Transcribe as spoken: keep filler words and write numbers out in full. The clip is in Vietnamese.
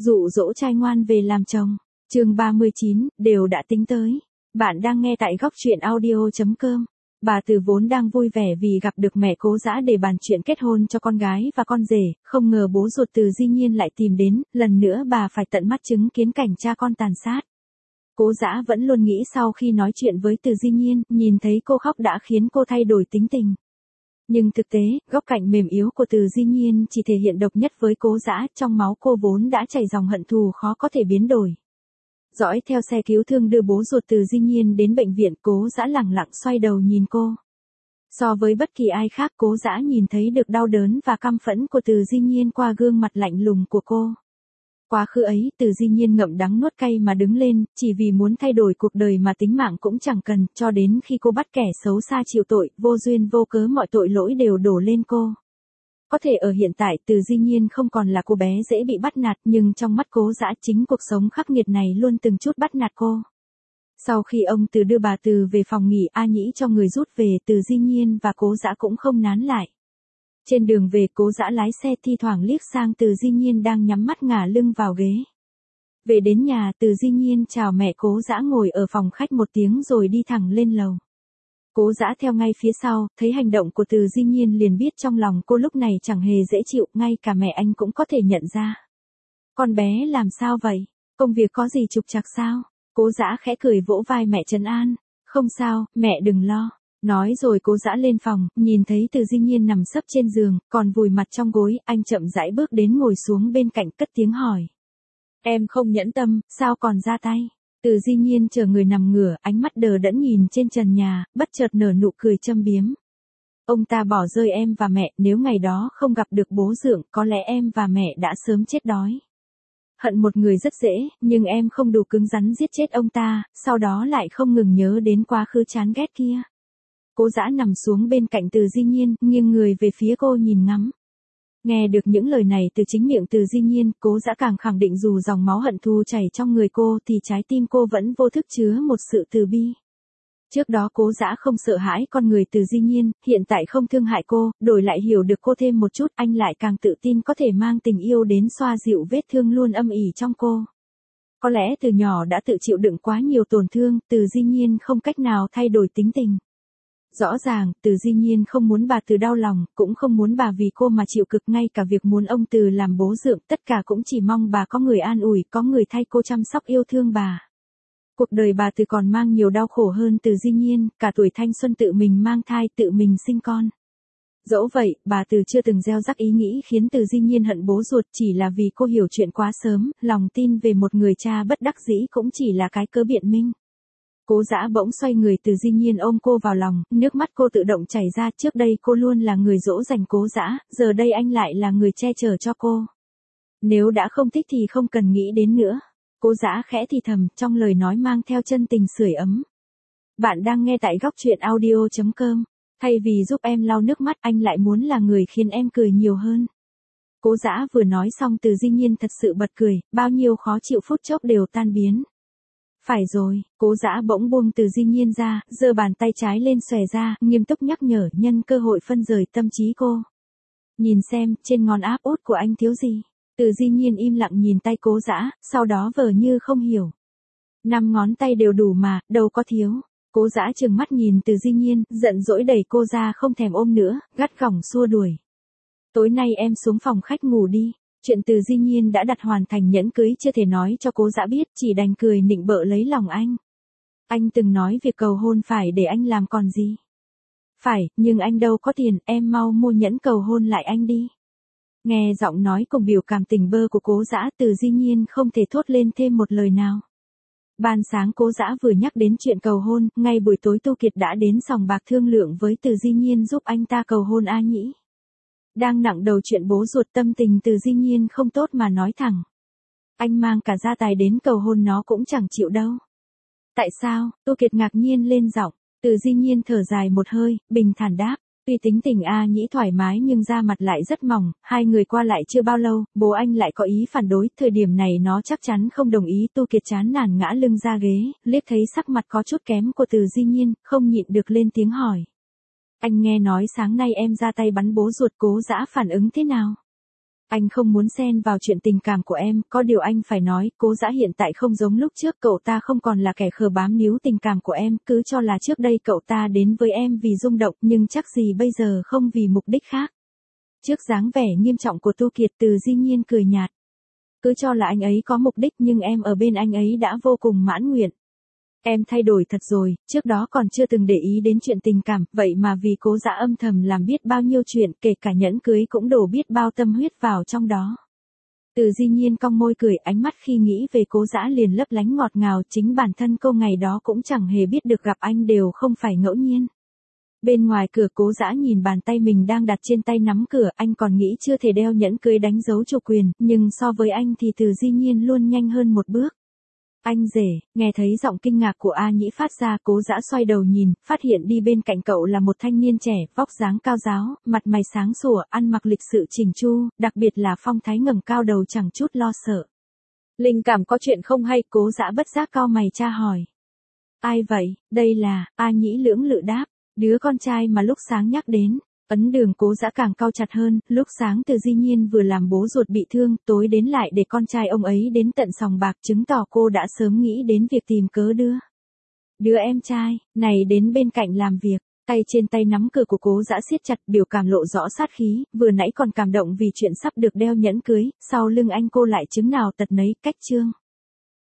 Dụ dỗ trai ngoan về làm chồng. Chương ba mươi chín, đều đã tính tới. Bạn đang nghe tại góc truyện audio chấm com. Bà Từ vốn đang vui vẻ vì gặp được mẹ Cố Dã để bàn chuyện kết hôn cho con gái và con rể, không ngờ bố ruột Từ Di Nhiên lại tìm đến, lần nữa bà phải tận mắt chứng kiến cảnh cha con tàn sát. Cố Dã vẫn luôn nghĩ sau khi nói chuyện với Từ Di Nhiên, nhìn thấy cô khóc đã khiến cô thay đổi tính tình. Nhưng thực tế, góc cạnh mềm yếu của Từ Di Nhiên chỉ thể hiện độc nhất với Cố Dã, trong máu cô vốn đã chảy dòng hận thù khó có thể biến đổi. Dõi theo xe cứu thương đưa bố ruột Từ Di Nhiên đến bệnh viện, Cố Dã lẳng lặng xoay đầu nhìn cô. So với bất kỳ ai khác, Cố Dã nhìn thấy được đau đớn và căm phẫn của Từ Di Nhiên qua gương mặt lạnh lùng của cô. Quá khứ ấy, Từ Di Nhiên ngậm đắng nuốt cay mà đứng lên, chỉ vì muốn thay đổi cuộc đời mà tính mạng cũng chẳng cần, cho đến khi cô bắt kẻ xấu xa chịu tội, vô duyên vô cớ mọi tội lỗi đều đổ lên cô. Có thể ở hiện tại, Từ Di Nhiên không còn là cô bé dễ bị bắt nạt, nhưng trong mắt Cố Dã, chính cuộc sống khắc nghiệt này luôn từng chút bắt nạt cô. Sau khi ông Từ đưa bà Từ về phòng nghỉ A Nhĩ cho người rút về, Từ Di Nhiên và Cố Dã cũng không nán lại. Trên đường về, Cố Dã lái xe thi thoảng liếc sang Từ Di Nhiên đang nhắm mắt ngả lưng vào ghế. Về đến nhà, Từ Di Nhiên chào mẹ Cố Dã ngồi ở phòng khách một tiếng rồi đi thẳng lên lầu. Cố Dã theo ngay phía sau, thấy hành động của Từ Di Nhiên liền biết trong lòng cô lúc này chẳng hề dễ chịu, ngay cả mẹ anh cũng có thể nhận ra. Con bé làm sao vậy? Công việc có gì trục trặc sao? Cố Dã khẽ cười vỗ vai mẹ trấn an. Không sao, mẹ đừng lo. Nói rồi Cố Dã lên phòng, nhìn thấy Từ Di Nhiên nằm sấp trên giường, còn vùi mặt trong gối, anh chậm rãi bước đến ngồi xuống bên cạnh cất tiếng hỏi. Em không nhẫn tâm, sao còn ra tay? Từ Di Nhiên chờ người nằm ngửa, ánh mắt đờ đẫn nhìn trên trần nhà, bất chợt nở nụ cười châm biếm. Ông ta bỏ rơi em và mẹ, nếu ngày đó không gặp được bố dượng, có lẽ em và mẹ đã sớm chết đói. Hận một người rất dễ, nhưng em không đủ cứng rắn giết chết ông ta, sau đó lại không ngừng nhớ đến quá khứ chán ghét kia. Cố Dã nằm xuống bên cạnh Từ Di Nhiên, nghiêng người về phía cô nhìn ngắm. Nghe được những lời này từ chính miệng Từ Di Nhiên, Cố Dã càng khẳng định dù dòng máu hận thù chảy trong người cô thì trái tim cô vẫn vô thức chứa một sự từ bi. Trước đó Cố Dã không sợ hãi con người Từ Di Nhiên, hiện tại không thương hại cô, đổi lại hiểu được cô thêm một chút, anh lại càng tự tin có thể mang tình yêu đến xoa dịu vết thương luôn âm ỉ trong cô. Có lẽ từ nhỏ đã tự chịu đựng quá nhiều tổn thương, Từ Di Nhiên không cách nào thay đổi tính tình. Rõ ràng, Từ Di Nhiên không muốn bà Từ đau lòng, cũng không muốn bà vì cô mà chịu cực, ngay cả việc muốn ông Từ làm bố dượng, tất cả cũng chỉ mong bà có người an ủi, có người thay cô chăm sóc yêu thương bà. Cuộc đời bà Từ còn mang nhiều đau khổ hơn Từ Di Nhiên, cả tuổi thanh xuân tự mình mang thai, tự mình sinh con. Dẫu vậy, bà Từ chưa từng gieo rắc ý nghĩ khiến Từ Di Nhiên hận bố ruột, chỉ là vì cô hiểu chuyện quá sớm, lòng tin về một người cha bất đắc dĩ cũng chỉ là cái cớ biện minh. Cố Dã bỗng xoay người, Từ Di Nhiên ôm cô vào lòng, nước mắt cô tự động chảy ra, trước đây cô luôn là người dỗ dành Cố Dã, giờ đây anh lại là người che chở cho cô. Nếu đã không thích thì không cần nghĩ đến nữa. Cố Dã khẽ thì thầm, trong lời nói mang theo chân tình sưởi ấm. Bạn đang nghe tại góc truyện audio chấm com. Thay vì giúp em lau nước mắt, anh lại muốn là người khiến em cười nhiều hơn. Cố Dã vừa nói xong, Từ Di Nhiên thật sự bật cười, bao nhiêu khó chịu phút chốc đều tan biến. Phải rồi, Cố Dã bỗng buông Từ Di Nhiên ra, giơ bàn tay trái lên xòe ra, nghiêm túc nhắc nhở, nhân cơ hội phân rời tâm trí cô. Nhìn xem, trên ngón áp út của anh thiếu gì? Từ Di Nhiên im lặng nhìn tay Cố Dã, sau đó vờ như không hiểu. Năm ngón tay đều đủ mà, đâu có thiếu. Cố Dã trừng mắt nhìn Từ Di Nhiên, giận dỗi đẩy cô ra không thèm ôm nữa, gắt gỏng xua đuổi. Tối nay em xuống phòng khách ngủ đi. Chuyện Từ Di Nhiên đã đặt hoàn thành nhẫn cưới chưa thể nói cho Cố Dã biết, chỉ đành cười nịnh bợ lấy lòng anh. Anh từng nói việc cầu hôn phải để anh làm còn gì. Phải, nhưng anh đâu có tiền, em mau mua nhẫn cầu hôn lại anh đi. Nghe giọng nói cùng biểu cảm tình bơ của Cố Dã, Từ Di Nhiên không thể thốt lên thêm một lời nào. Ban sáng Cố Dã vừa nhắc đến chuyện cầu hôn, ngay buổi tối Tu Kiệt đã đến sòng bạc thương lượng với Từ Di Nhiên giúp anh ta cầu hôn A Nhĩ. Đang nặng đầu chuyện bố ruột, tâm tình Từ Di Nhiên không tốt mà nói thẳng. Anh mang cả gia tài đến cầu hôn nó cũng chẳng chịu đâu. Tại sao? Tu Kiệt ngạc nhiên lên giọng. Từ Di Nhiên thở dài một hơi, bình thản đáp. Tuy tính tình A Nhĩ thoải mái nhưng da mặt lại rất mỏng, hai người qua lại chưa bao lâu, bố anh lại có ý phản đối, thời điểm này nó chắc chắn không đồng ý. Tu Kiệt chán nản ngã lưng ra ghế, liếc thấy sắc mặt có chút kém của Từ Di Nhiên, không nhịn được lên tiếng hỏi. Anh nghe nói sáng nay em ra tay bắn bố ruột, Cố Dã phản ứng thế nào? Anh không muốn xen vào chuyện tình cảm của em, có điều anh phải nói, Cố Dã hiện tại không giống lúc trước, cậu ta không còn là kẻ khờ bám níu tình cảm của em, cứ cho là trước đây cậu ta đến với em vì rung động, nhưng chắc gì bây giờ không vì mục đích khác. Trước dáng vẻ nghiêm trọng của Tu Kiệt, Từ Di Nhiên cười nhạt. Cứ cho là anh ấy có mục đích nhưng em ở bên anh ấy đã vô cùng mãn nguyện. Em thay đổi thật rồi, trước đó còn chưa từng để ý đến chuyện tình cảm, vậy mà vì Cố Dã âm thầm làm biết bao nhiêu chuyện, kể cả nhẫn cưới cũng đổ biết bao tâm huyết vào trong đó. Từ Di Nhiên cong môi cười, ánh mắt khi nghĩ về Cố Dã liền lấp lánh ngọt ngào, chính bản thân cô ngày đó cũng chẳng hề biết được gặp anh đều không phải ngẫu nhiên. Bên ngoài cửa, Cố Dã nhìn bàn tay mình đang đặt trên tay nắm cửa, anh còn nghĩ chưa thể đeo nhẫn cưới đánh dấu chủ quyền, nhưng so với anh thì Từ Di Nhiên luôn nhanh hơn một bước. Anh rể, nghe thấy giọng kinh ngạc của A Nhĩ phát ra, Cố Dã xoay đầu nhìn, phát hiện đi bên cạnh cậu là một thanh niên trẻ, vóc dáng cao ráo, mặt mày sáng sủa, ăn mặc lịch sự chỉnh chu, đặc biệt là phong thái ngẩng cao đầu chẳng chút lo sợ. Linh cảm có chuyện không hay, Cố Dã bất giác cau mày tra hỏi. Ai vậy? Đây là, A Nhĩ lưỡng lự đáp, đứa con trai mà lúc sáng nhắc đến. Ấn Đường Cố Dã càng cau chặt hơn, lúc sáng Từ Di Nhiên vừa làm bố ruột bị thương, tối đến lại để con trai ông ấy đến tận sòng bạc, chứng tỏ cô đã sớm nghĩ đến việc tìm cớ đưa đứa em trai này đến bên cạnh làm việc. Tay trên tay nắm cửa của Cố Dã siết chặt, biểu cảm lộ rõ sát khí, vừa nãy còn cảm động vì chuyện sắp được đeo nhẫn cưới, sau lưng anh cô lại chứng nào tật nấy, cách trương.